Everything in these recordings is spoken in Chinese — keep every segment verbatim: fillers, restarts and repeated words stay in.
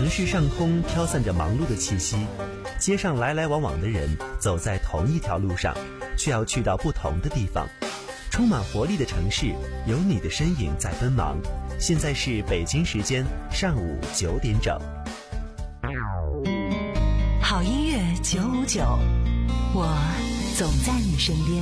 城市上空飘散着忙碌的气息，街上来来往往的人走在同一条路上，却要去到不同的地方。充满活力的城市，有你的身影在奔忙。现在是北京时间上午九点整。 好音乐九五九，我总在你身边。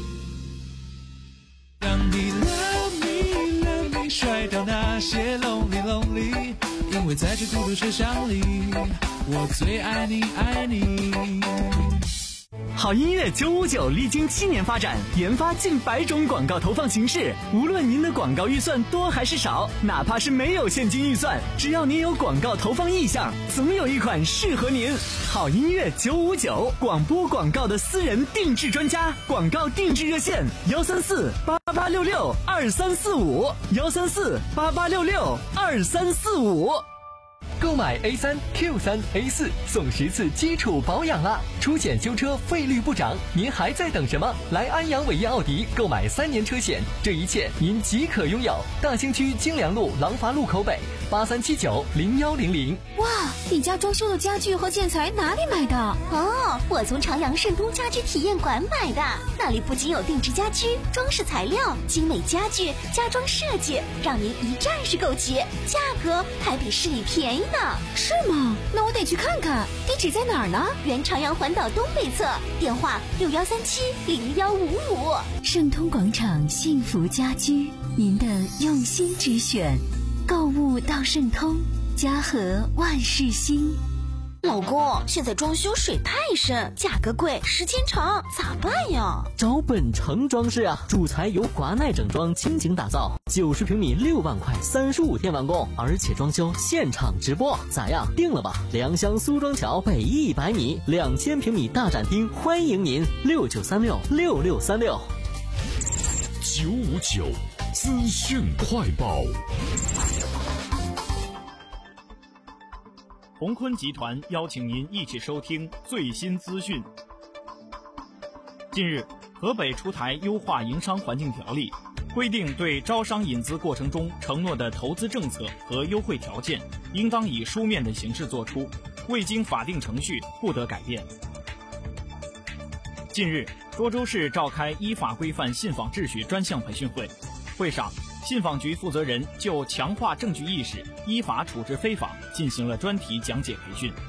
让你 love me love me 甩掉那些 lonely lonely， 因为在这孤独世上里，我最爱你爱你。 好音乐九五九历经七年发展，研发近百种广告投放形式。无论您的广告预算多还是少，哪怕是没有现金预算，只要您有广告投放意向，总有一款适合您。好音乐九五九，广播广告的私人定制专家，广告定制热线：幺三四八八六六二三四五，幺三四八八六六二三四五。 购买 A 三 Q 三 A 四送十次基础保养啦！出险修车费率不涨，您还在等什么？来安阳伟业奥迪购买三年车险，这一切您即可拥有。大兴区京良路廊坊路口北八三七九零幺零零。 哇，你家装修的家具和建材哪里买的？ 哦，我从长阳盛东家居体验馆买的，那里不仅有定制家居、装饰材料、精美家具、家装设计，让您一站式购齐，价格还比市里便宜呢。 是吗？那我得去看看。地址在哪儿呢？ 原长阳环岛东北侧，电话六幺三七零幺五五。 盛通广场幸福家居，您的用心之选，购物到盛通，家和万事兴。 老公，现在装修水太深，价格贵，时间长，咋办呀？ 找本城装饰啊，主材由华奈整装倾情打造，九十平米六万块，三十五天完工，而且装修现场直播，咋样？定了吧？良乡苏庄桥北一百米，两千平米大展厅，欢迎您，六九三六六六三六。 九五九资讯快报。 鸿坤集团邀请您一起收听最新资讯。近日，河北出台优化营商环境条例，规定对招商引资过程中承诺的投资政策和优惠条件，应当以书面的形式作出，未经法定程序不得改变。近日，涿州市召开依法规范信访秩序专项培训会，会上，信访局负责人就强化证据意识、依法处置非访进行了专题讲解培训。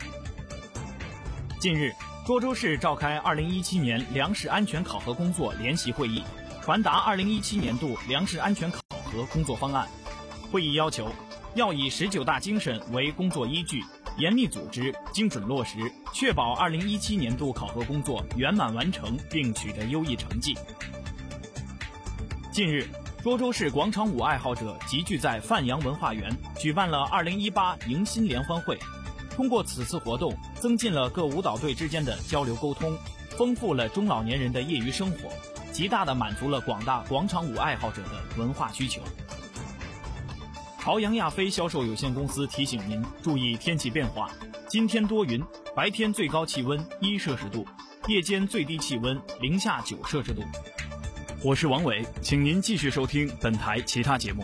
近日，涿州市召开二零一七年粮食安全考核工作联席会议，传达二零一七年度粮食安全考核工作方案。会议要求，要以十九大精神为工作依据，严密组织、精准落实，确保二零一七年度考核工作圆满完成并取得优异成绩。近日，涿州市广场舞爱好者集聚在范阳文化园，举办了二零一八迎新联欢会。通过此次活动，增进了各舞蹈队之间的交流沟通，丰富了中老年人的业余生活，极大地满足了广大广场舞爱好者的文化需求。朝阳亚飞销售有限公司提醒您注意天气变化，今天多云，白天最高气温一摄氏度，夜间最低气温零下九摄氏度。我是王伟，请您继续收听本台其他节目。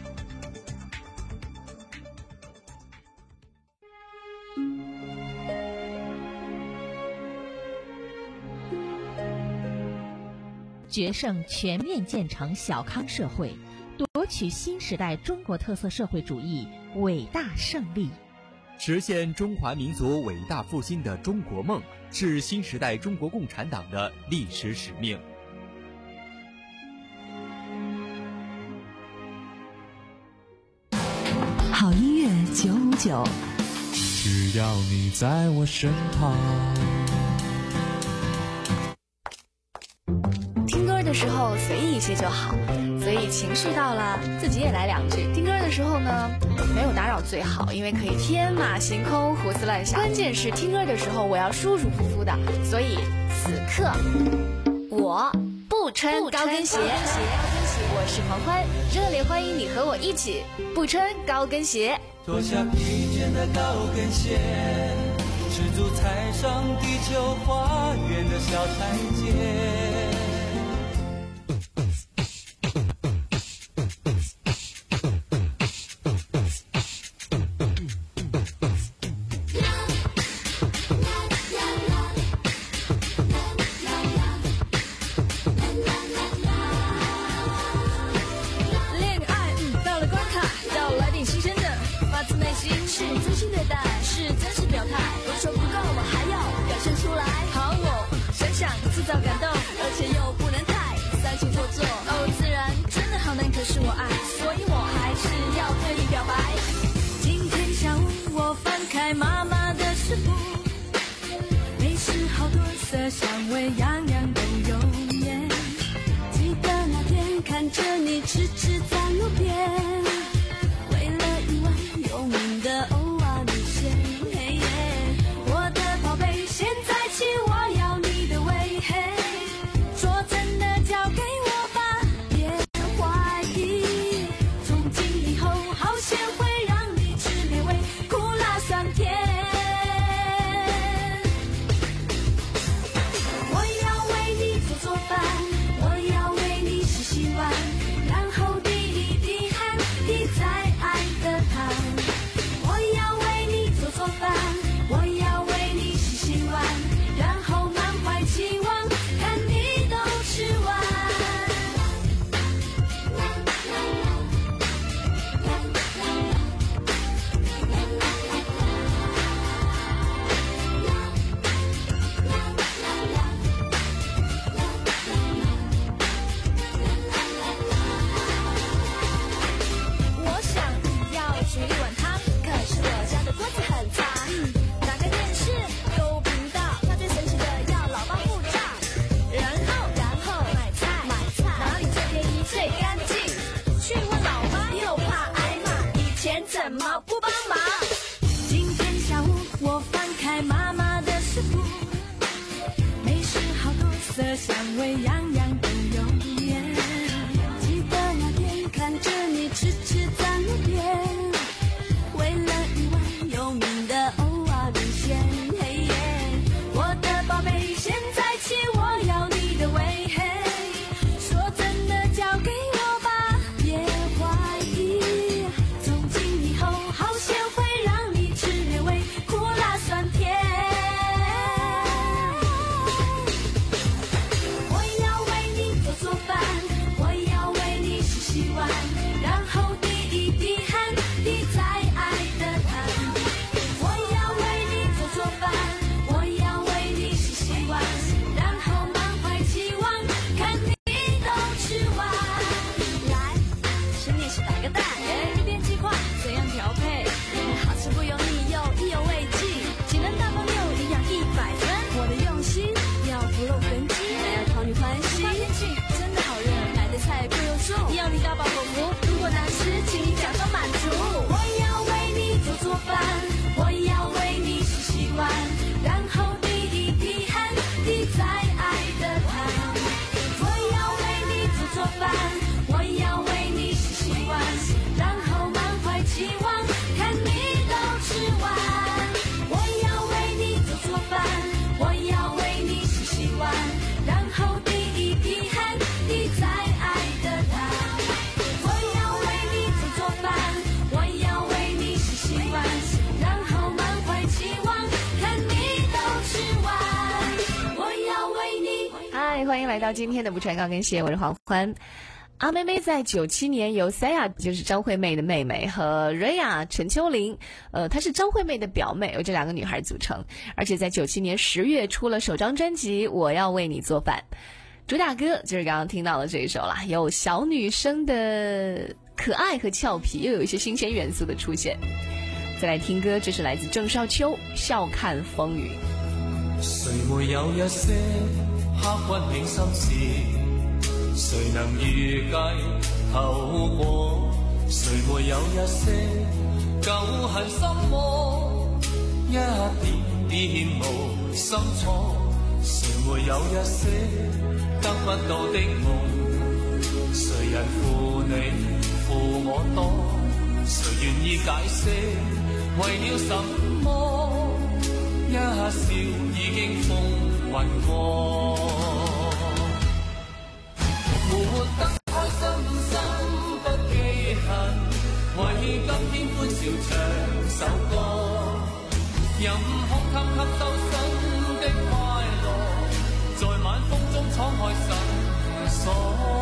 决胜全面建成小康社会，夺取新时代中国特色社会主义伟大胜利， 实现中华民族伟大复兴的中国梦，是新时代中国共产党的历史使命。 好音乐九五九， 只要你在我身旁。 听歌的时候随意一些就好，所以情绪到了自己也来两句。听歌的时候呢，没有打扰最好，因为可以天马行空胡思乱想。关键是听歌的时候我要舒舒服服的，所以此刻我不穿高跟鞋。我是黄欢，热烈欢迎你和我一起不穿高跟鞋。 脱下疲倦的高跟鞋，赤足踩上地球花园的小台阶。 开妈妈的食谱，美食好多色香味，样样都有面。记得那天看着你痴痴在路边，为了一碗有名的欧阿米线，嘿耶，我的宝贝，现在起我要你的胃，嘿，说真的交给我吧，别怀疑，从今以后好咸会让你吃美味，苦辣酸甜。我要为你做做饭，我要为你洗洗碗，然后滴一滴汗滴在爱的汤。我要为你做做饭，我要为你洗洗碗，然后满怀期望看你都吃完。我想要煮一碗汤，可是我家的锅子很脏。打开电视购频道，它最神奇的要老爸付账，然后然后买菜买菜，哪里最便宜最干净？去问老妈又怕挨骂，以前怎么不帮忙？今天下午我翻开妈妈的食谱，美食好多色香味，样样都有面。记得那天看着你痴痴在路边，为了一碗有名的欧阿米线，嘿耶，我的宝贝，现在起我要你的胃，嘿，说真的交给我吧，别怀疑，从今以后好咸会让你吃美味，苦辣酸甜。我要为你做做饭，我要为你洗洗碗，然后滴一滴汗滴在爱的汤。我要为你做做饭，我要为你洗洗碗，然后满怀期望看你都吃完。来，请你是打个蛋，日边计划怎样调配？好吃不油腻又意犹未尽，技能大爆六，营养一百分。我的用心要不露痕迹，还要讨你欢喜。天气真的好热，买的菜贵又重，要你大饱口福。如果难吃，请你假装满足。我要为你做做饭，我要为你洗洗碗，然后滴一滴汗滴在爱的汤。我要为你做做饭，我要为你洗洗碗，然后满怀期望看你都吃完。我要为你做做饭，我要为你洗洗碗，然后滴一滴汗滴在爱的汤。我要为你做做饭，我要为你洗洗碗，然后满怀期望看你都吃完。我要为你。 嗨，欢迎来到今天的不穿高跟鞋，我是黄欢。阿妹妹在九七年由 Saya 就是张惠妹的妹妹和 Rhea 陈秋玲，呃，她是张惠妹的表妹，由这两个女孩组成。而且在九七年十月出了首张专辑《我要为你做饭》，主打歌就是刚刚听到的这一首啦，有小女生的可爱和俏皮，又有一些新鲜元素的出现。再来听歌，这是来自郑少秋《笑看风雨》。 谁没有一些刻骨铭心事？谁能预计後果？誰沒有一些舊恨心魔？一點點無心錯。誰沒有一些得不到的夢？誰人負你負我多？誰願意解釋為了什麼？一笑已經風雲過。活得開心心不記恨，為今天歡笑唱首歌，任空吸吸收新的快樂，在晚風中敞開心鎖。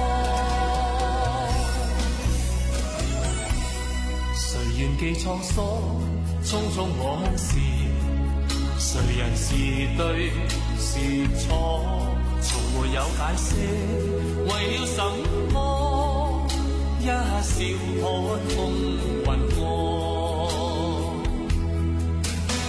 誰願記創疏，匆匆往事，誰人是對是錯？從沒有解釋，為了什麼？一笑看風雲過。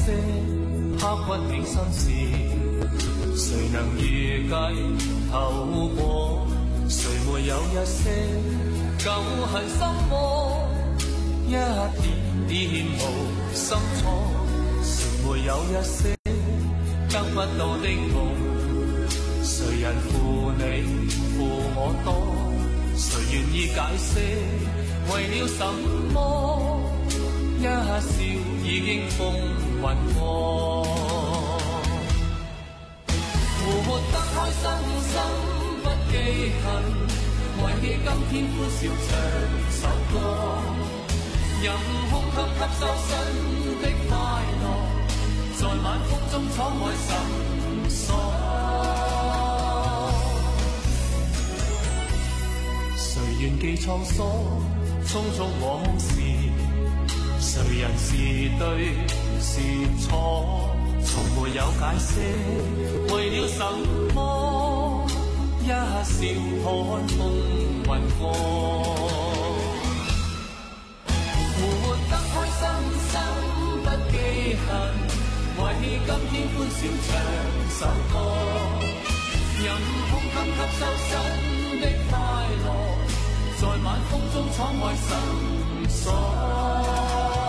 些刻骨銘心事？誰能預計後果？誰沒有一些舊恨心魔？一點點無心錯，誰沒有一些得不到的夢？誰人負你負我多？誰願意解釋為了什麼？一笑已經風雲過，活得開心心不記恨，為你今天歡笑唱首歌，任空吸吸收新的快樂，在晚風中敞開心鎖。誰願記滄桑匆匆往事？誰人是對是錯？從沒有解釋為了什麼？一笑看風雲過，活得開心心不記恨，為今天歡笑唱首歌，任空襟吸收新的快樂，在晚風中敞開心鎖。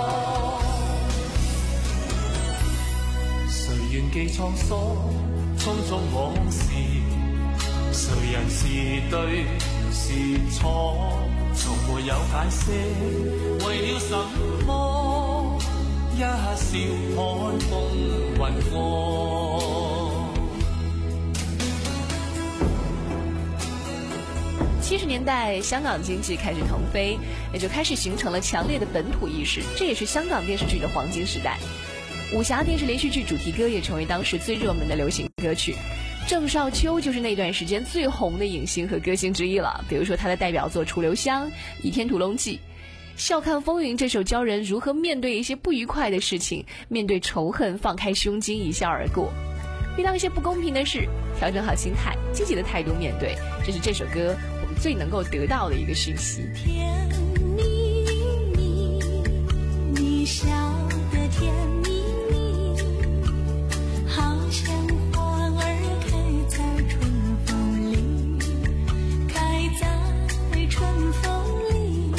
誰願記滄桑匆匆往事？誰人是對是錯？從沒有解釋為了什麼？一笑看風雲過。 七十年代，香港经济开始腾飞，也就开始形成了强烈的本土意识，这也是香港电视剧的黄金时代。武侠电视连续剧主题歌也成为当时最热门的流行歌曲。郑少秋就是那段时间最红的影星和歌星之一了，比如说他的代表作《楚留香》《倚天屠龙记》。笑看风云这首教人如何面对一些不愉快的事情，面对仇恨放开胸襟一笑而过，遇到一些不公平的事调整好心态，积极的态度面对，这是这首歌我们最能够得到的一个讯息。 甜蜜蜜，你笑得甜蜜蜜，好像花儿开在春风里，开在春风里，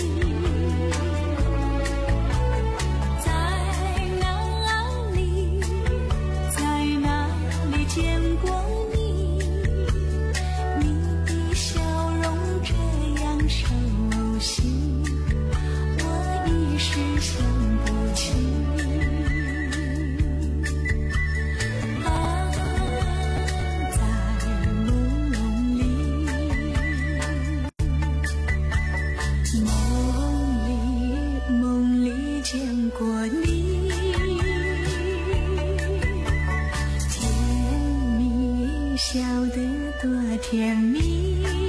在哪里，在哪里见过你？你的笑容这样熟悉，我一时想不起。啊，在梦里，梦里，梦里见过你，甜蜜，笑得多甜蜜。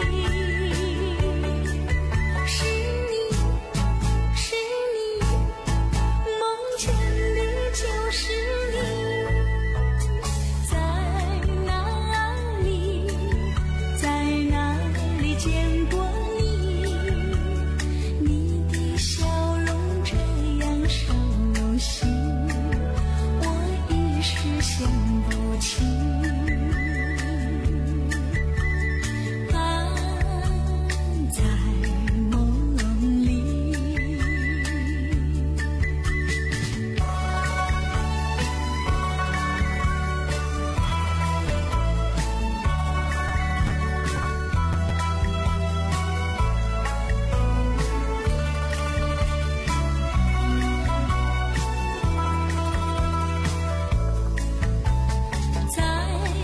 是你，是你，梦见的就是你，在哪里，在哪里见过你？你的笑容这样熟悉，我一时想不起。啊，在梦里。在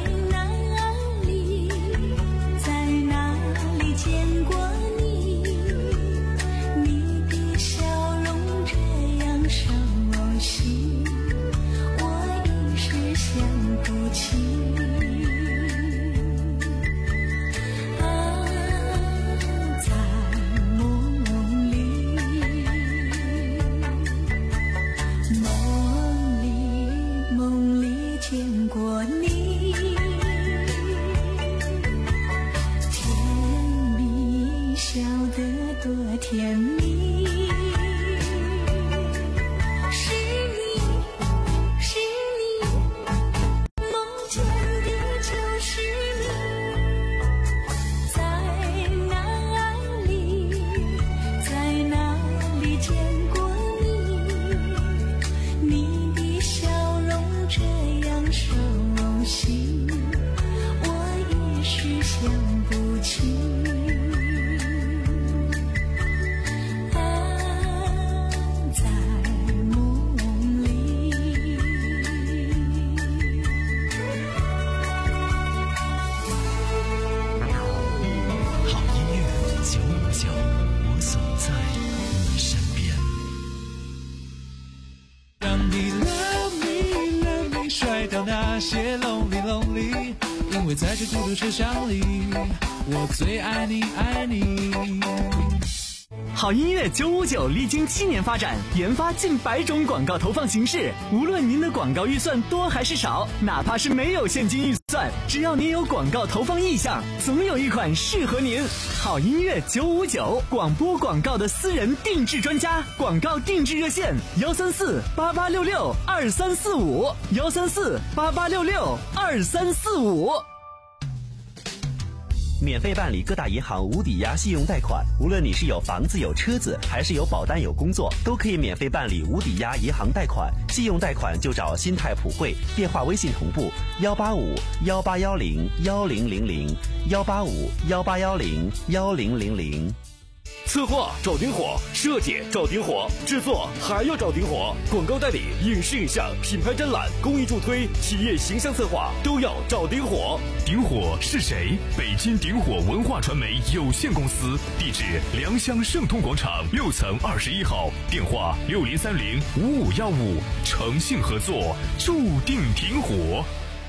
那些 lonely lonely， 因为在这孤独车厢里，我最爱你爱你。 好音乐九五九历经七年发展，研发近百种广告投放形式。无论您的广告预算多还是少，哪怕是没有现金预算，只要您有广告投放意向，总有一款适合您。好音乐九五九，广播广告的私人定制专家，广告定制热线：幺三四八八六六二三四五，幺三四八八六六二三四五。 免费办理各大银行无抵押信用贷款，无论你是有房子有车子，还是有保单有工作，都可以免费办理无抵押银行贷款。信用贷款就找新泰普惠，电话微信同步幺八五幺八幺零幺零零零幺八五幺八幺零幺零零零。 策划找丁火，设计找丁火，制作还要找丁火，广告代理、影视影像、品牌展览、公益助推、企业形象策划都要找丁火。 丁火是谁？北京丁火文化传媒有限公司，地址良乡盛通广场六层二十一号，电话六零三零五五幺五，诚信合作，注定挺火。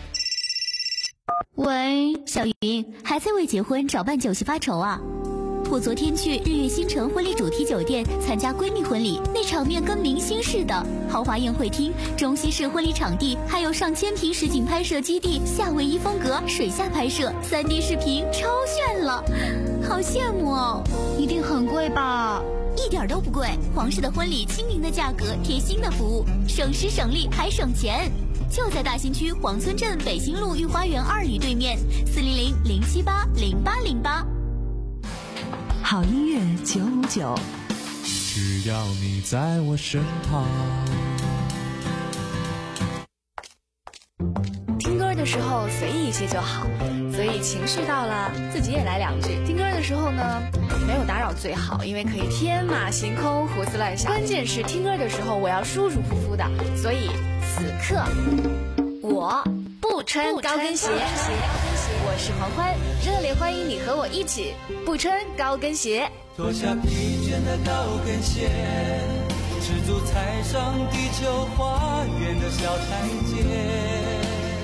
喂，小云，还在为结婚找办酒席发愁啊？我昨天去日月星城婚礼主题酒店参加闺蜜婚礼，那场面跟明星似的，豪华宴会厅、中西式婚礼场地，还有上千平实景拍摄基地，夏威夷风格水下拍摄， 三 D 视频，超炫了，好羡慕哦！ 一定很贵吧？ 一点都不贵，皇室的婚礼，亲民的价格，贴心的服务，省时省力还省钱。就在大兴区黄村镇北新路御花园二里对面，四零零零七八零八零八。 好音乐九五九， 只要你在我身旁。 听歌的时候随意一些就好，所以情绪到了自己也来两句。听歌的时候呢，没有打扰最好，因为可以天马行空、胡思乱想。关键是听歌的时候我要舒舒服服的，所以此刻我不穿高跟鞋。我是黄欢，热烈欢迎你和我一起不穿高跟鞋。 脱下疲倦的高跟鞋，赤足踩上地球花园的小台阶。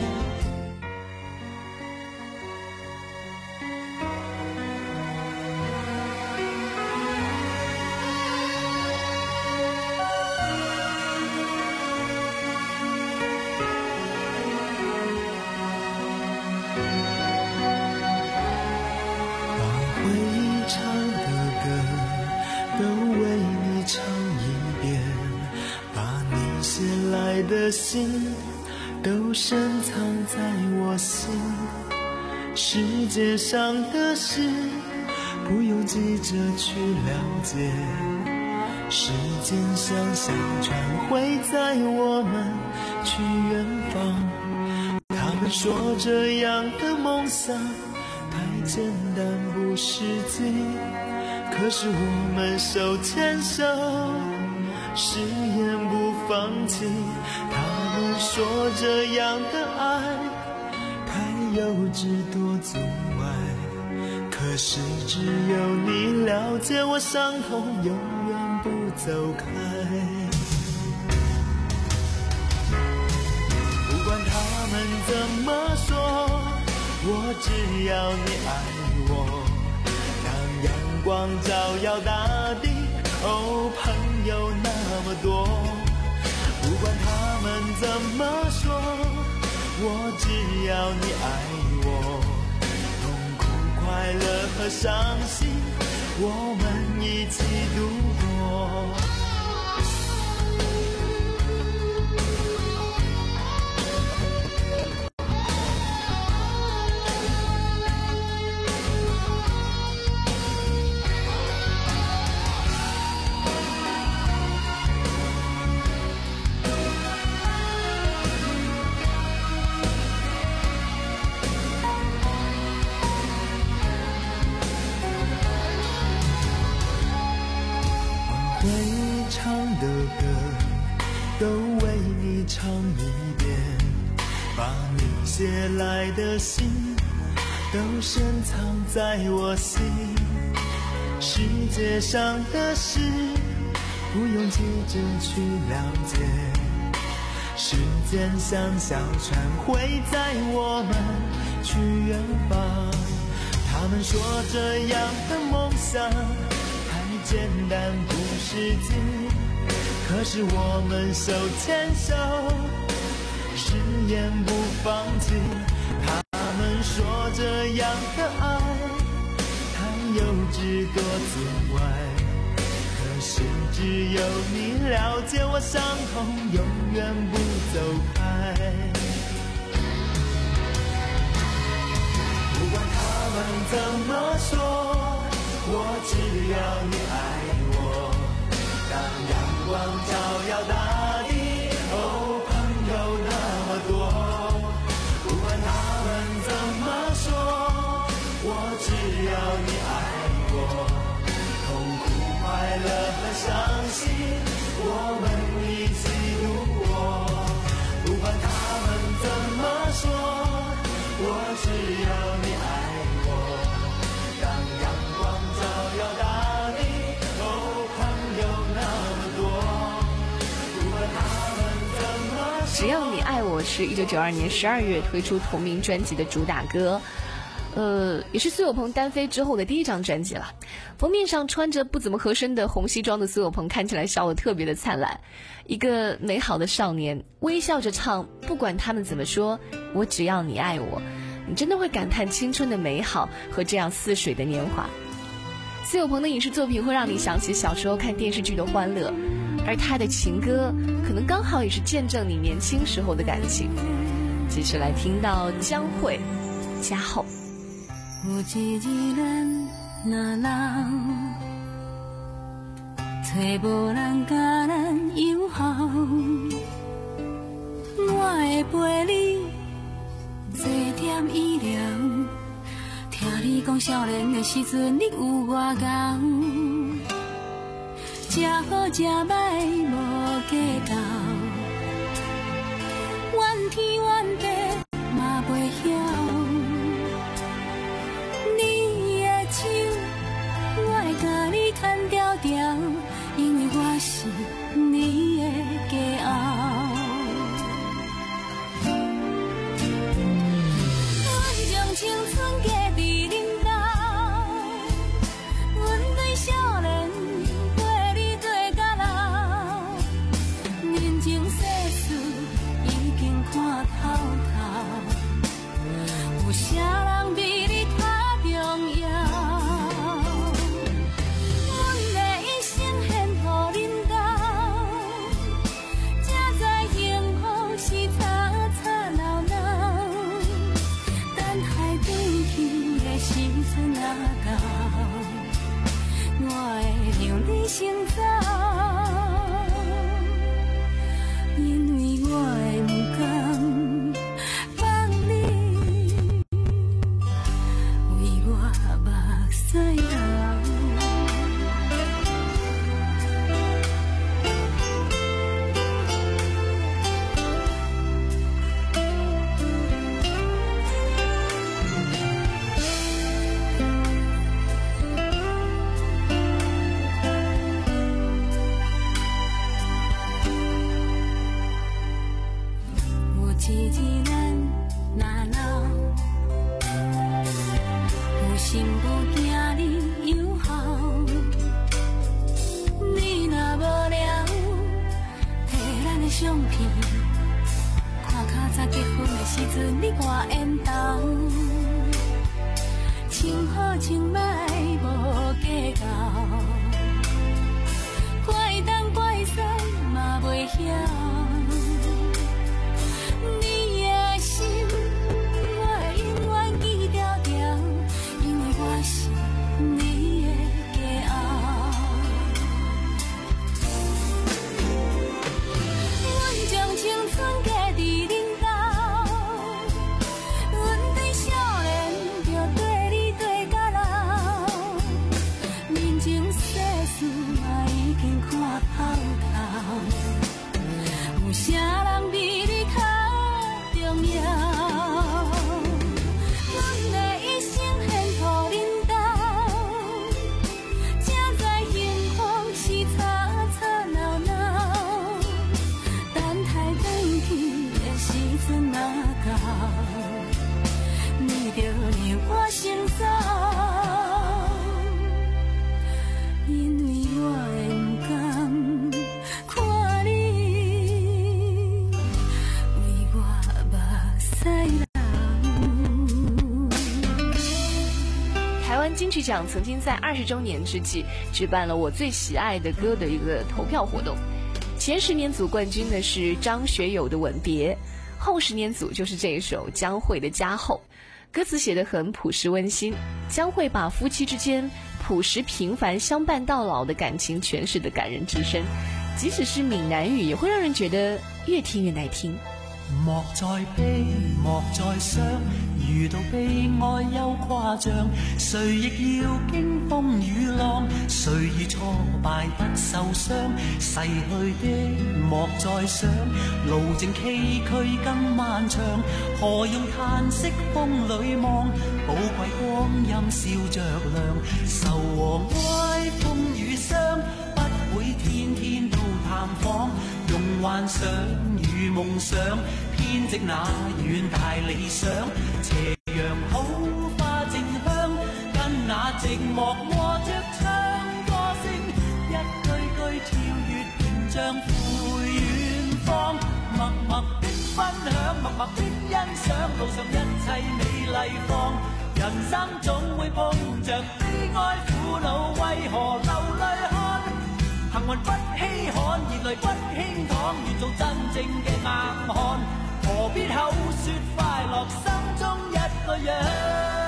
的心都深藏在我心，世界上的事不用急着去了解，时间像小船会载我们去远方。他们说这样的梦想太简单不实际，可是我们手牵手誓言不放弃。他们说这样的爱太幼稚多阻碍，可是只有你了解我伤痛，永远不走开。不管他们怎么说，我只要你爱我，让阳光照耀大地。哦，朋友那么多，不管他们怎么说，我只要你爱我，痛苦快乐和伤心我们一起度过。都为你唱一遍，把你写来的信都深藏在我心。世界上的事不用急着去了解， 时间像小船会载我们去远方。他们说这样的梦想太简单不实际，可是我们手牵手誓言不放弃。他们说这样的爱太幼稚多自外，可是只有你了解我伤痛永远不走开。不管他们怎么说，我只要你爱我。当阳光照耀大地，哦，朋友那么多。不管他们怎么说，我只要你爱我。痛苦快乐和伤心我们一起度过。不管他们怎么说，我只要你爱我。当阳光照耀大地，哦，朋友那么多。不管他们怎么说， 只要你爱我是一九九二年十二月推出同名专辑的主打歌，呃，也是苏有朋单飞之后的第一张专辑了。封面上穿着不怎么合身的红西装的苏有朋看起来笑得特别的灿烂，一个美好的少年微笑着唱，不管他们怎么说，我只要你爱我。你真的会感叹青春的美好和这样似水的年华。苏有朋的影视作品会让你想起小时候看电视剧的欢乐，而他的情歌可能刚好也是见证你年轻时候的感情。继续来听到江蕙加厚。 有一日咱若老，找无人甲咱友好，我会陪你坐点医疗，听你讲少年的时阵你有偌牛，吃好吃歹无计较，怨天怨地嘛袂晓。你的手我会甲你牵条条，因为我是你的骄傲。青春加伫恁兜，阮对少年陪你对到老，人情世事已经看透透，有啥人比你较重要？阮的一生献予恁兜，才知幸福是吵吵闹闹。时阵若到，我会让你先走，因为我会不甘放你为我目屎流。一日咱若老，有心不惊你友好，你若无聊，摕咱的相片，看较早结婚的时阵你挂烟头，穿好穿歹无计较，怪东怪西嘛袂晓。 着你我心酸，因为我会不甘看你为我目屎流。 台湾金曲奖曾经在二十周年之际举办了我最喜爱的歌的一个投票活动，前十年组冠军的是张学友的《吻别》，后十年组就是这一首江蕙的《家后》。歌词写得很朴实温馨，江蕙把夫妻之间朴实平凡相伴到老的感情诠释得感人至深，即使是闽南语也会让人觉得越听越耐听。 莫再悲，莫再伤，遇到悲哀又夸张，谁亦要經風雨浪，誰遇挫敗不受傷，逝去的莫再想，路正崎嶇更漫長，何用嘆息風裏望，寶貴光陰笑着亮，愁和哀風雨傷，不會天天都探訪，用幻想與夢想編織那遠大理想，斜陽好花正香，跟那寂寞和着唱歌聲，一句句跳躍屏障赴遠方，默默的分享，默默的欣賞，路上一切美麗放，人生總會碰着悲哀苦惱，為何流淚看？幸運不稀罕，熱淚不輕淌，願做真正嘅硬漢，何必口說快樂，心中一個樣。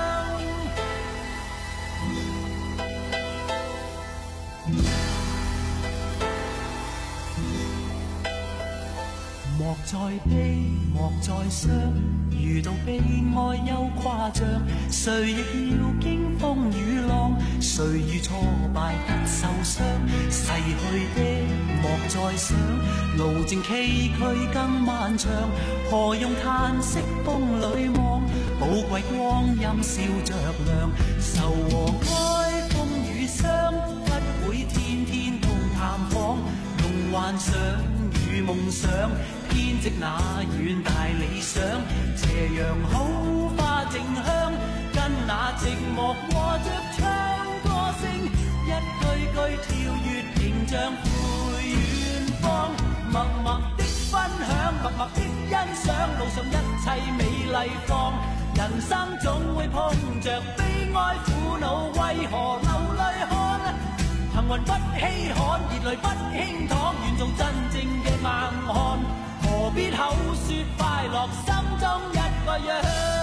莫再悲，莫再傷，遇到悲哀又誇張，誰亦要經風雨浪，誰遇挫敗不受傷，逝去的莫再想，路正崎嶇更漫長，何用嘆息風裏望，寶貴光陰笑着亮，愁和哀風雨傷，不會天天都探訪，用幻想與夢想編織那遠大理想，斜陽好花正香，跟那寂寞和着唱歌聲，一句句跳躍屏障赴遠方，默默的分享，默默的欣賞，路上一切美麗放，人生總會碰着悲哀苦惱，為何流淚看？幸運不稀罕，熱淚不輕淌，願做真正嘅硬漢，何必口說快樂，心中一個樣。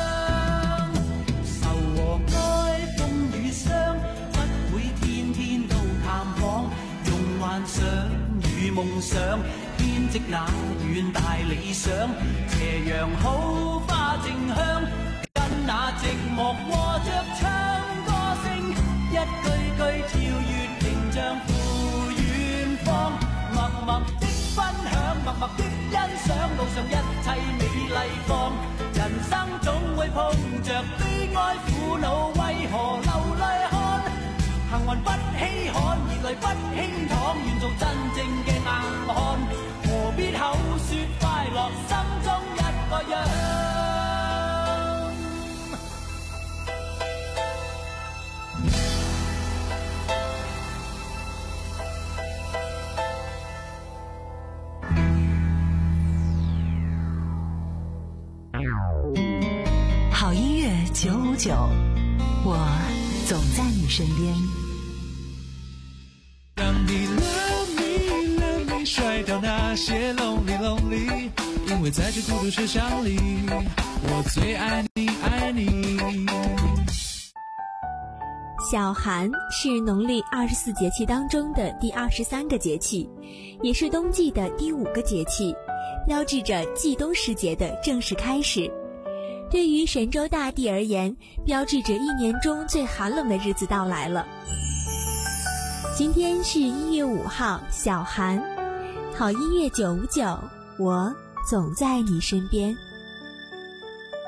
愁和哀風雨傷，不會天天都探訪，用幻想與夢想編織那遠大理想，斜陽好花正香，跟那寂寞和着唱歌聲，一句句跳躍屏障赴遠方，默默的分享，默默的欣賞，路上一切美麗放，人生總會碰着悲哀苦惱，為何流淚看？幸運不稀罕，熱淚不輕淌，願做真正嘅硬漢，何必口說快樂，心中一個樣。 好音乐九五九，我总在你身边。 让你 love me love me 甩掉那些 lonely lonely， 因为在这孤独车厢里，我最爱你爱你。 小寒是农历二十四节气当中的第二十三个节气，也是冬季的第五个节气，标志着季冬时节的正式开始。对于神州大地而言，标志着一年中最寒冷的日子到来了。今天是一月五号，小寒。好音乐九五九，我总在你身边。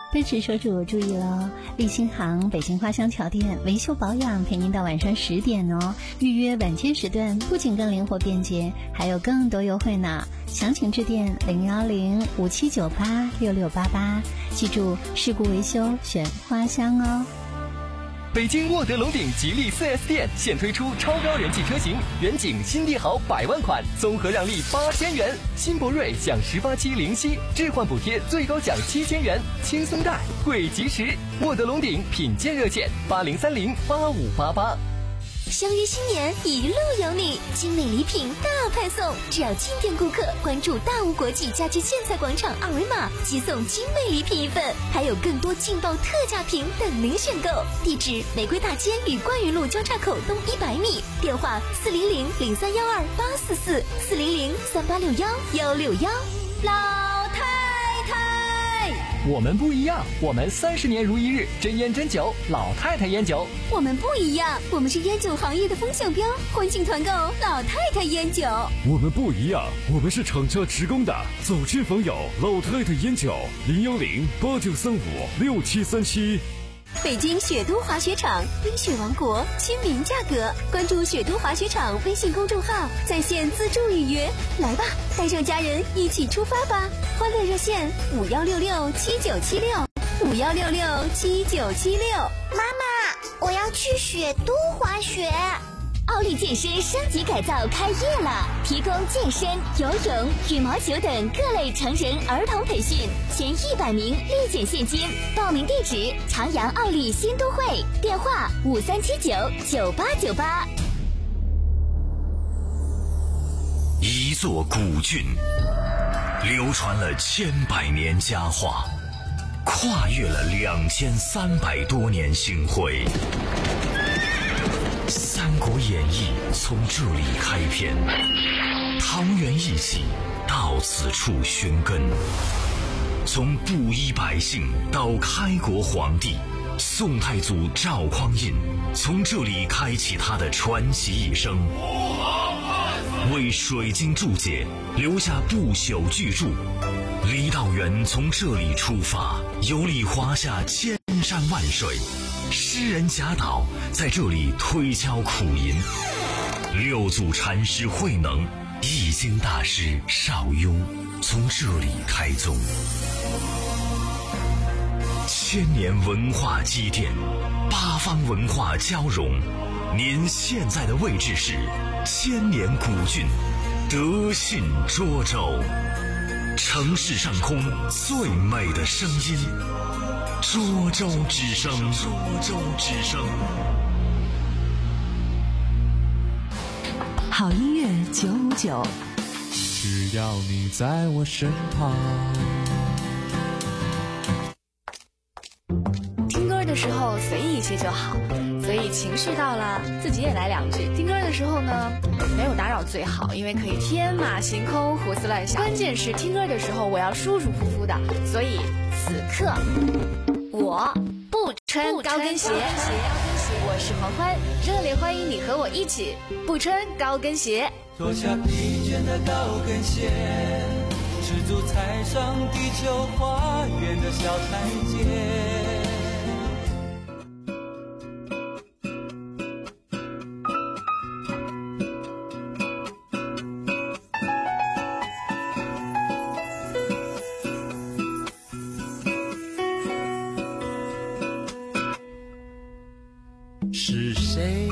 奔驰车主注意喽！立新行北京花乡桥店维修保养陪您到晚上十点哦。预约晚间时段不仅更灵活便捷，还有更多优惠呢。详情致电零幺零五七九八六六八八，记住事故维修选花乡哦。 北京沃德龙鼎吉利 四 S 店现推出超标人气车型远景新帝豪百万款，综合让利八千元；新博瑞享十八期零息置换补贴，最高享七千元，轻松贷贵及时。沃德龙鼎品鉴热线八零三零八五八八。 相约新年，一路有你，精美礼品大派送，只要进店顾客关注大吴国际家居建材广场二维码，即送精美礼品一份，还有更多劲爆特价品等您选购。地址：玫瑰大街与冠云路交叉口东一百米，电话：四零零零三幺二八四四四零零三八六幺幺六幺。老太太， 我们不一样，我们三十年如一日，真烟真酒，老太太烟酒。 我们不一样，我们是烟酒行业的风向标，欢庆团购老太太烟酒。 我们不一样，我们是厂家职工的，走亲访友，老太太烟酒，零幺零八九三五六七三七。 北京雪都滑雪场，冰雪王国，亲民价格。关注雪都滑雪场微信公众号，在线自助预约。来吧，带上家人一起出发吧！欢乐热线五幺六六七九七六五幺六六七九七六。 妈妈，我要去雪都滑雪。 奥利健身升级改造开业了，提供健身、游泳、羽毛球等各类成人儿童培训，前一百名立减现金。报名地址：长阳奥利新都会，电话五三七九九八九八。 一座古郡，流传了千百年佳话，跨越了两千三百多年星辉。《三国演义》从这里开篇，桃园义气到此处寻根。从布衣百姓到开国皇帝，宋太祖赵匡胤从这里开启他的传奇一生，为水晶注解留下不朽巨著。郦道元从这里出发，游历华夏千山万水。诗人贾岛在这里推敲苦吟，六祖禅师慧能、易经大师邵雍从这里开宗。千年文化积淀，八方文化交融。您现在的位置是千年古郡德信涿州，城市上空最美的声音。涿州之声，涿州之声。 好音乐九五九， 只要你在我身旁。 听歌的时候随意一些就好，所以情绪到了，自己也来两句。听歌的时候呢，没有打扰最好，因为可以天马行空、胡思乱想。关键是听歌的时候，我要舒舒服服的，所以此刻。我不穿高跟鞋，我是黄欢，热烈欢迎你和我一起不穿高跟鞋。 脱下疲倦的高跟鞋，赤足踩上地球花园的小台阶。 是谁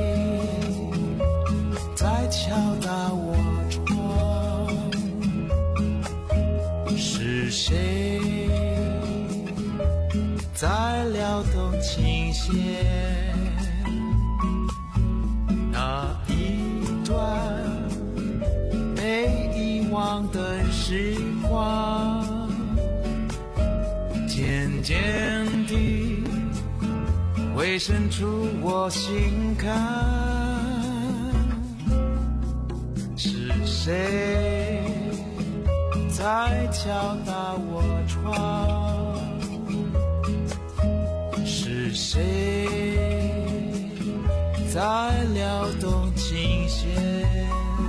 在敲打我窗？是谁在撩动琴弦？那一段被遗忘的时光，渐渐地会渗出我心坎。是谁在敲打我窗？是谁在撩动琴弦？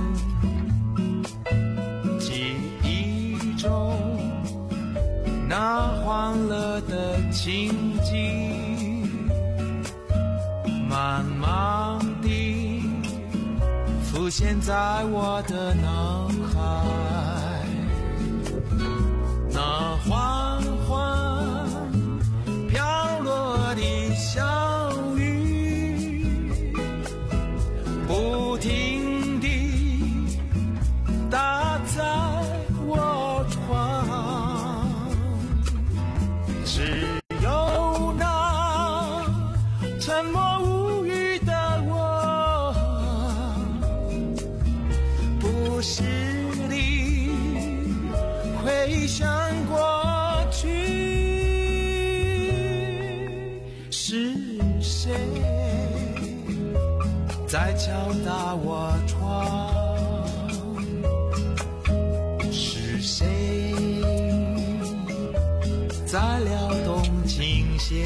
记忆中那那欢乐的情景，慢慢地浮现在我的脑海。那缓缓飘落的小雨，不停地打在我窗，只有那沉默无语的我，不时地回想过去，是谁在敲打我窗？是谁在撩动琴弦？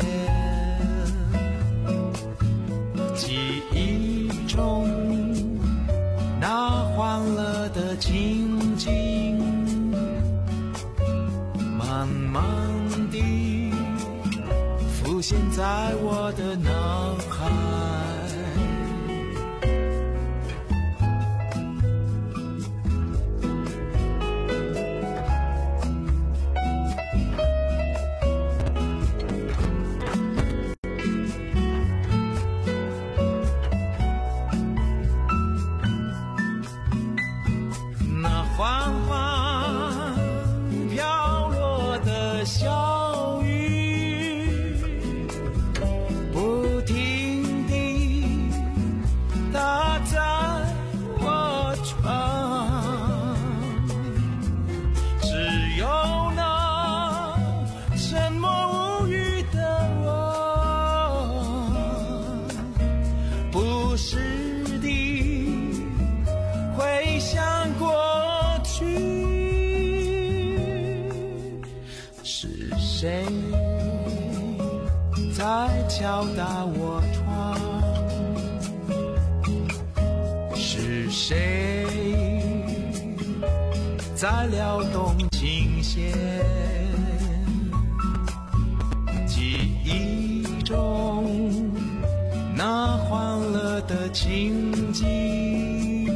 记忆中那欢乐的情景，慢慢地浮现在我的脑海。那缓缓飘落的小雨，不停地打在我窗，只有那沉默无语的我，不时地回想过去，是谁在敲打我窗？是谁在撩动琴弦？记忆中那欢乐的情景，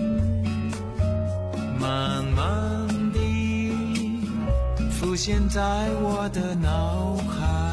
慢慢地浮现在我的脑海。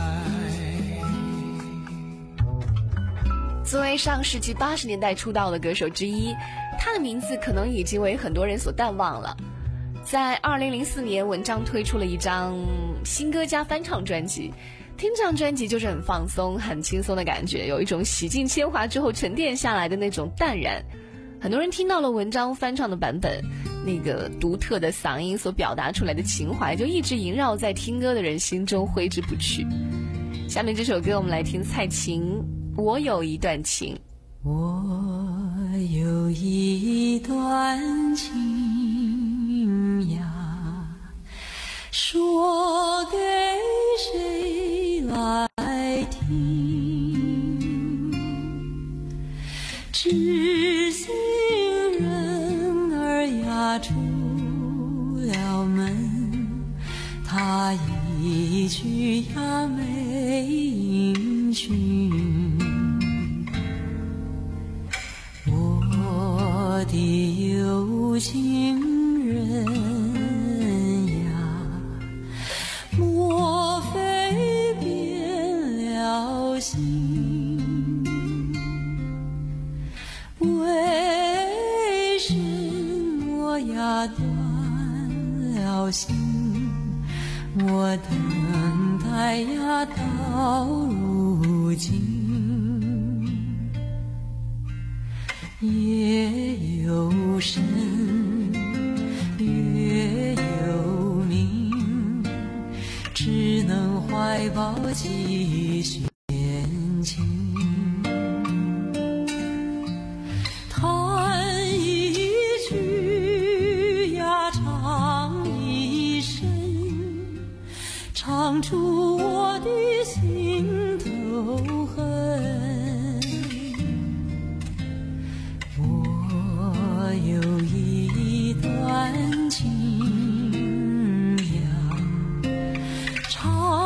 作为上世纪八十年代出道的歌手之一，他的名字可能已经为很多人所淡忘了。在二零零四年，文章推出了一张新歌加翻唱专辑，听这张专辑就是很放松、很轻松的感觉，有一种洗尽铅华之后沉淀下来的那种淡然。很多人听到了文章翻唱的版本，那个独特的嗓音所表达出来的情怀，就一直萦绕在听歌的人心中，挥之不去。下面这首歌我们来听蔡琴，我有一段情。 我有一段情呀，说给谁来听？知心人儿呀出了门，他一去呀没音讯。我的有情人呀，莫非变了心？为什么呀断了心？我等待呀到如今。夜有深，月有明，只能怀抱几弦情，弹一句呀唱一声，唱出我的心头恨。我有一段情呀，唱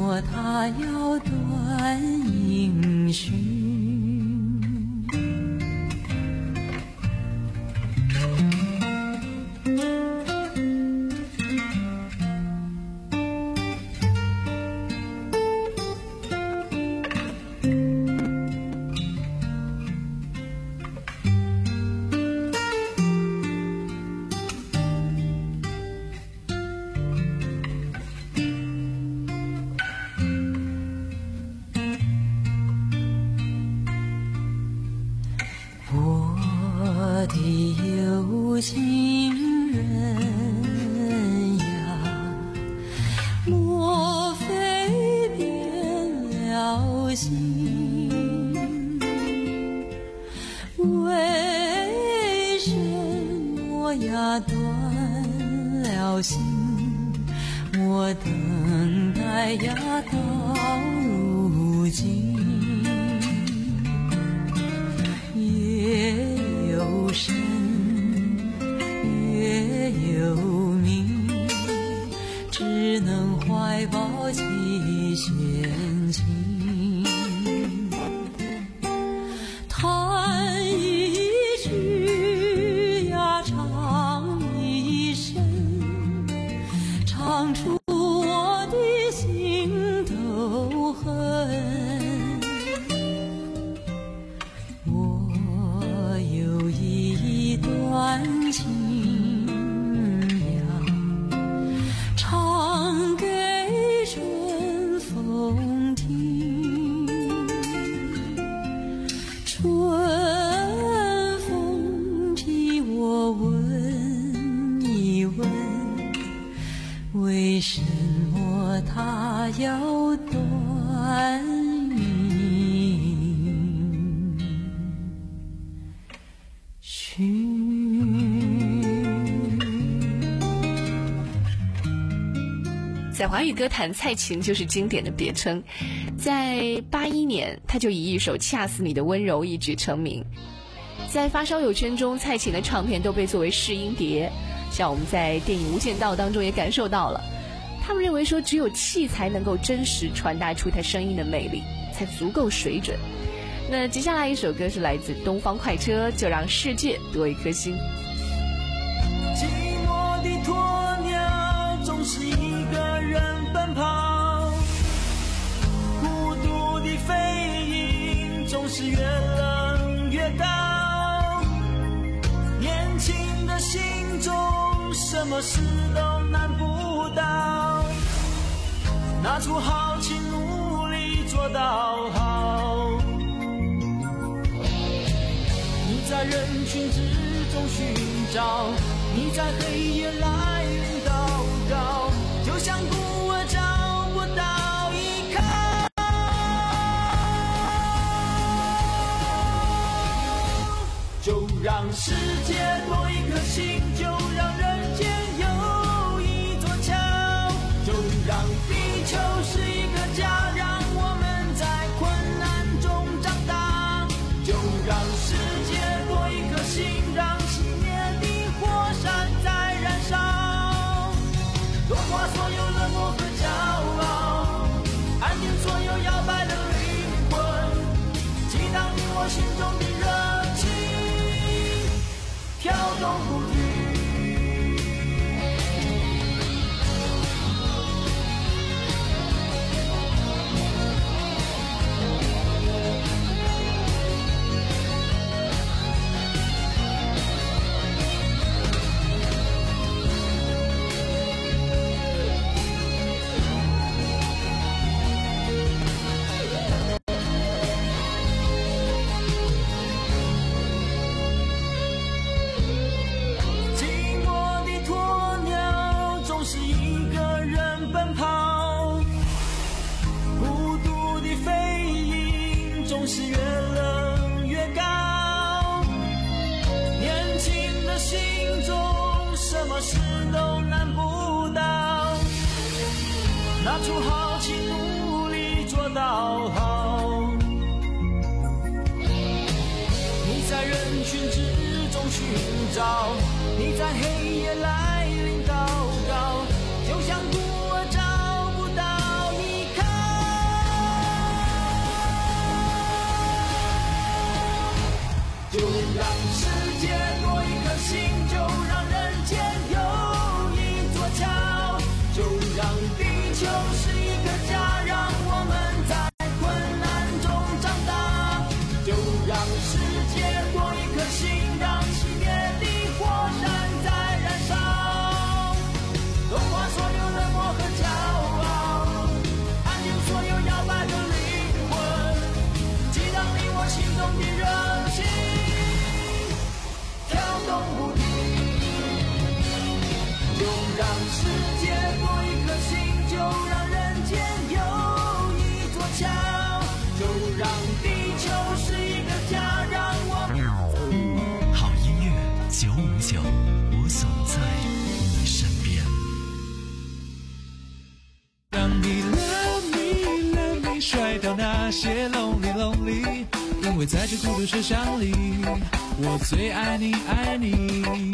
莫他要断音讯。我的有情人呀，莫非变了心？为什么呀断了心？我等待呀到如今，夜有深，月有明，只能怀抱期弦琴，弹一曲呀唱一声，唱出我的心头恨。我有一段情呀，唱给春风听，春风替我问一问，为什么它要断音讯？ 在华语歌坛，蔡琴就是经典的别称。在八一年，她就以一首《恰似你的温柔》一举成名。在发烧友圈中，蔡琴的唱片都被作为试音碟，像我们在电影《无间道》当中也感受到了。他们认为说，只有气才能够真实传达出她声音的魅力，才足够水准。那接下来一首歌是来自东方快车，就让世界多一颗心。 寂寞的鸵鸟总是一个人奔跑，孤独的飞鹰总是越冷越高，年轻的心中什么事都难不倒，拿出豪情努力做到好。你在人群之中寻找，你在黑夜来临祷告，就像孤儿找不到依靠，就让世界多一颗心，就让人间有一座桥，就让地球是一个家，让我们在困难中长大，就让世界多一颗心，让熄灭的火山在燃烧，融化所有冷漠和骄傲，安定所有摇摆的灵魂，激荡你我心中的热情，跳动不停。拿出豪情努力做到好，你在人群之中寻找，你在黑夜来临祷告，就像孤儿找不到依靠， 世界多一颗心，就让人间有一座桥，就让地球是一个家，让我们在困难中长大，就让世界多一颗心，让熄灭的火山在燃烧，融化所有冷漠和骄傲，安静所有摇摆的灵魂，激荡你我心中的热情，跳动不停，就让世界多一颗心，就让人间有一座桥，就让地球是一个家，让我好音乐九五九，我总在你身边。 让你 love me love me 甩掉那些 lonely lonely， 因为在这孤独世上里，我最爱你爱你。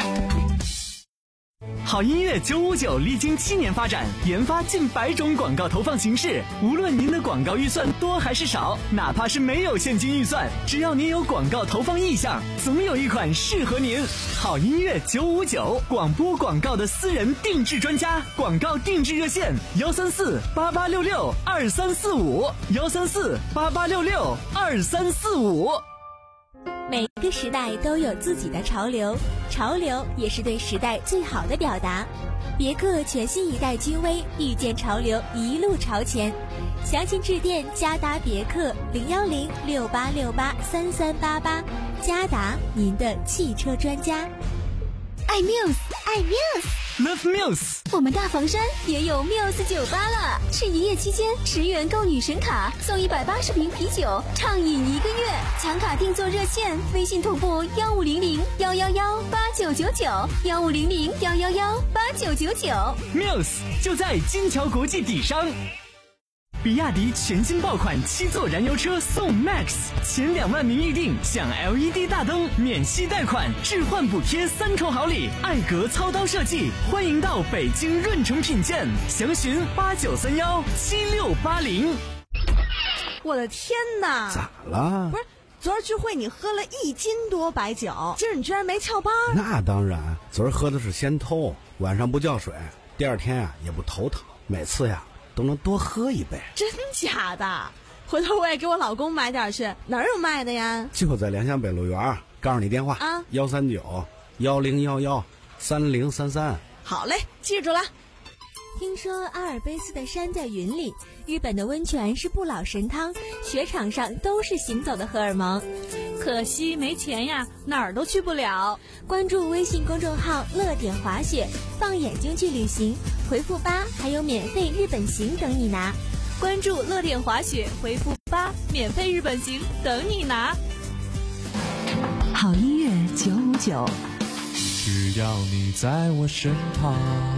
好音乐九五九历经七年发展，研发近百种广告投放形式。无论您的广告预算多还是少，哪怕是没有现金预算，只要您有广告投放意向，总有一款适合您。好音乐九五九，广播广告的私人定制专家，广告定制热线：幺三四八八六六二三四五，幺三四八八六六二三四五。 每个时代都有自己的潮流，潮流也是对时代最好的表达。别克全新一代君威，遇见潮流，一路朝前。详情致电嘉达别克零幺零六八六八三三八八，嘉达，您的汽车专家。 爱 Muse， 爱 Muse，Love Muse。 我们大房山也有 Muse 酒吧了，是一夜期间十元购女神卡，送一百八十瓶啤酒，畅饮一个月。抢卡订座热线：微信同步幺五零零幺幺幺八九九九，幺五零零幺幺幺八九九九。 Muse 就在金桥国际底商。比亚迪全新爆款七座燃油车送 Max， 前两万名预定享 L E D 大灯、免息贷款、置换补贴三重好礼，艾格操刀设计，欢迎到北京润城品鉴，详询八九三幺七六八零。 我的天哪！ 咋了？ 不是，昨儿聚会你喝了一斤多白酒，今儿你居然没翘班？ 那当然，昨儿喝的是仙偷，晚上不叫水，第二天呀、啊、也不头疼，每次呀。都能多喝一杯。 真假的？回头我也给我老公买点去。哪儿有卖的呀？ 就在良乡北路园，告诉你电话啊， 幺三九幺零幺幺三零三三。 好嘞，记住了。 听说阿尔卑斯的山在云里，日本的温泉是不老神汤，雪场上都是行走的荷尔蒙。 可惜没钱呀，哪儿都去不了。 关注微信公众号乐点滑雪，放眼睛去旅行，回复八还有免费日本行等你拿。 关注乐点滑雪，回复八，免费日本行等你拿。 好音乐九五九， 只要你在我身旁。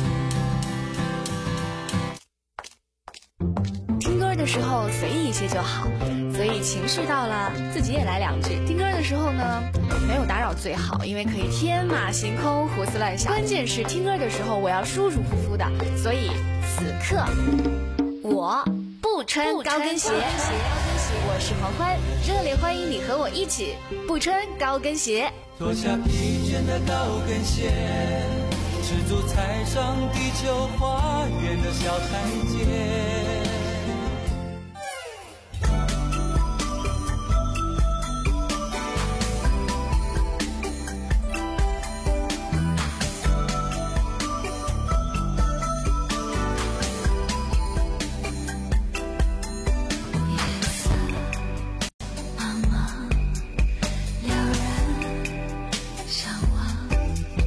听歌的时候随意一些就好，所以情绪到了自己也来两句。听歌的时候呢，没有打扰最好，因为可以天马行空胡思乱想。关键是听歌的时候我要舒舒服服的，所以此刻我不穿高跟鞋。我是黄欢，热烈欢迎你和我一起不穿高跟鞋。 脱下疲倦的高跟鞋，赤足踩上地球花园的小台阶。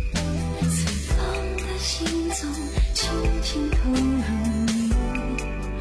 轻轻投入你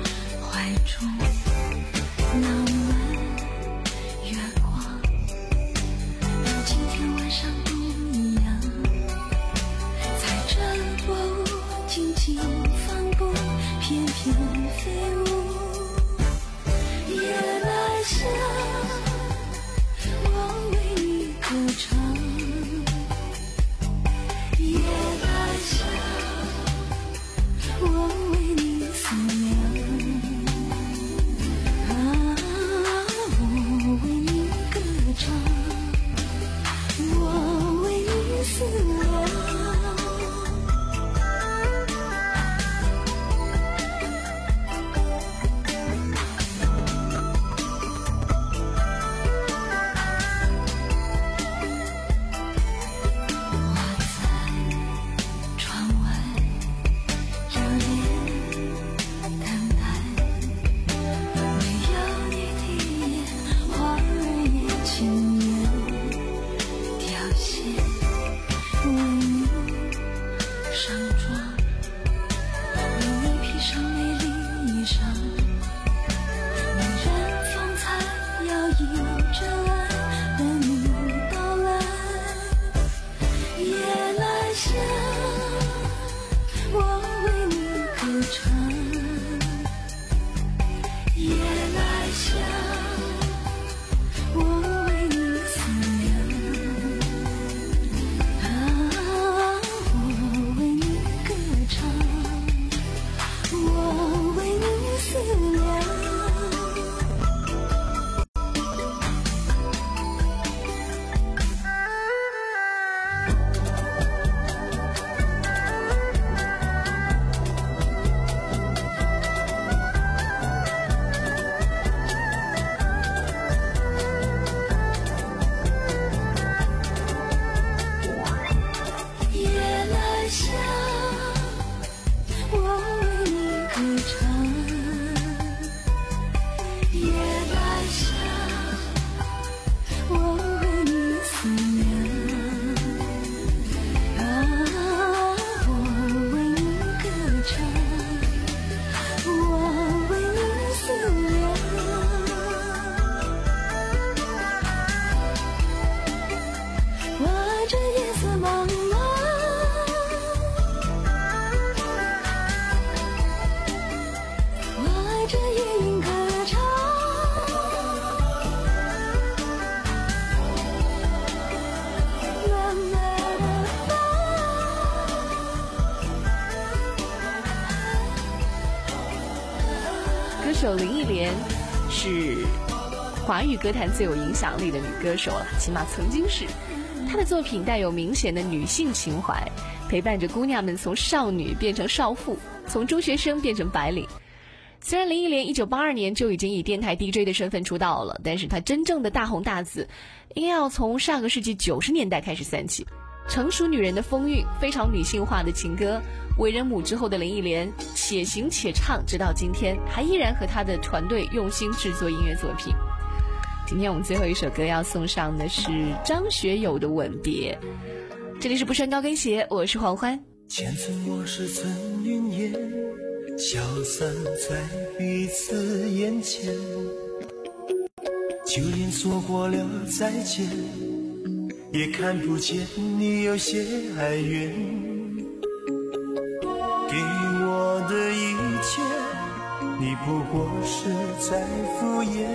手林忆莲是华语歌坛最有影响力的女歌手了，起码曾经是。她的作品带有明显的女性情怀，陪伴着姑娘们从少女变成少妇，从中学生变成白领。虽然林忆莲一九八二年就已经以电台 D J 的身份出道了，但是她真正的大红大紫应该要从上个世纪九十年代开始算起。成熟女人的风韵，非常女性化的情歌，为人母之后的林忆莲且行且唱，直到今天还依然和她的团队用心制作音乐作品。今天我们最后一首歌要送上的是张学友的《吻别》。这里是不穿高跟鞋，我是黄欢。 前尘往事曾云烟，消散在彼此眼前，就连说过了再见，也看不见你有些哀怨。给我的一切，你不过是在敷衍。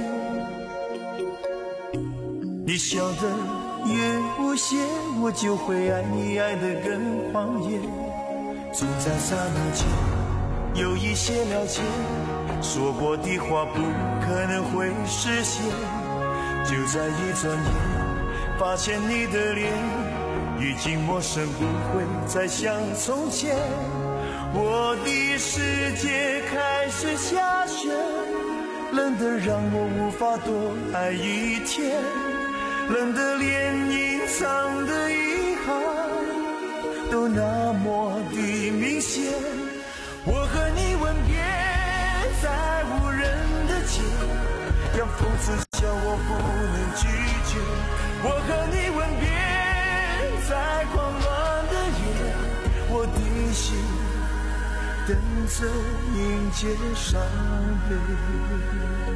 你笑得越无邪，我就会爱你爱得更狂野。总在刹那间有一些了解，说过的话不可能会实现。就在一转眼，发现你的脸已经陌生，不会再像从前。我的世界开始下雪，冷得让我无法多爱一天，冷得连隐藏的遗憾都那么的明显。我和你吻别在无人的街，让讽刺笑我不能拒绝。我和你吻别在狂乱的夜，我的心等着迎接伤悲。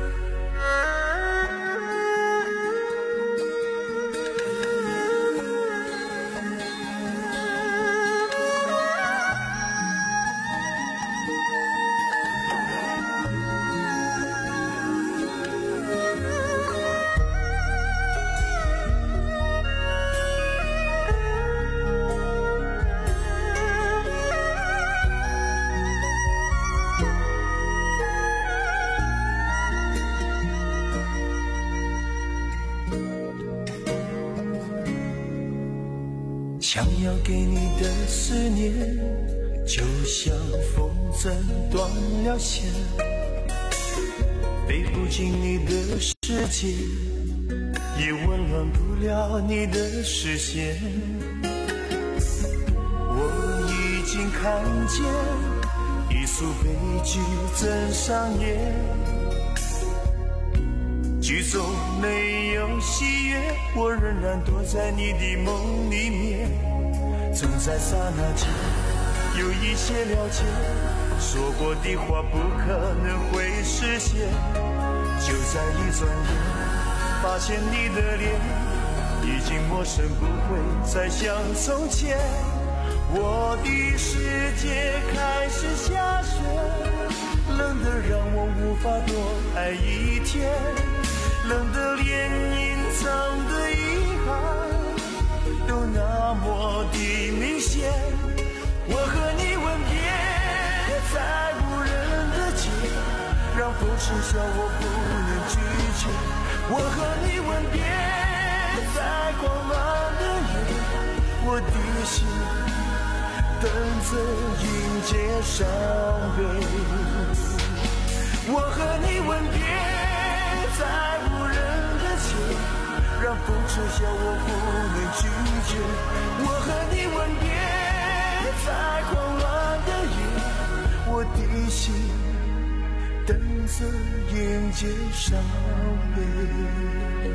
想要给你的思念，就像风筝断了线，飞不进你的世界，也温暖不了你的视线。我已经看见一出悲剧正上演，剧中没有喜悦，我仍然躲在你的梦里面。总在刹那间有一些了解，说过的话不可能会实现。就在一转眼，发现你的脸已经陌生，不会再像从前。我的世界开始下雪，冷得让我无法多爱一天，冷得连隐藏的遗憾都那么的明显。我和你吻别在无人的街，让风痴笑我不能拒绝。我和你吻别在狂乱的夜，我的心等着迎接伤悲。我和你吻别在无人的街，让风痴笑我不能拒绝。我和你吻别在狂乱的夜，我的心等着迎接伤悲。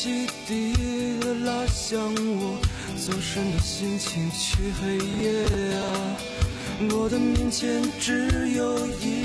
汽笛的拉响我走神的心情去黑夜啊，我的面前只有一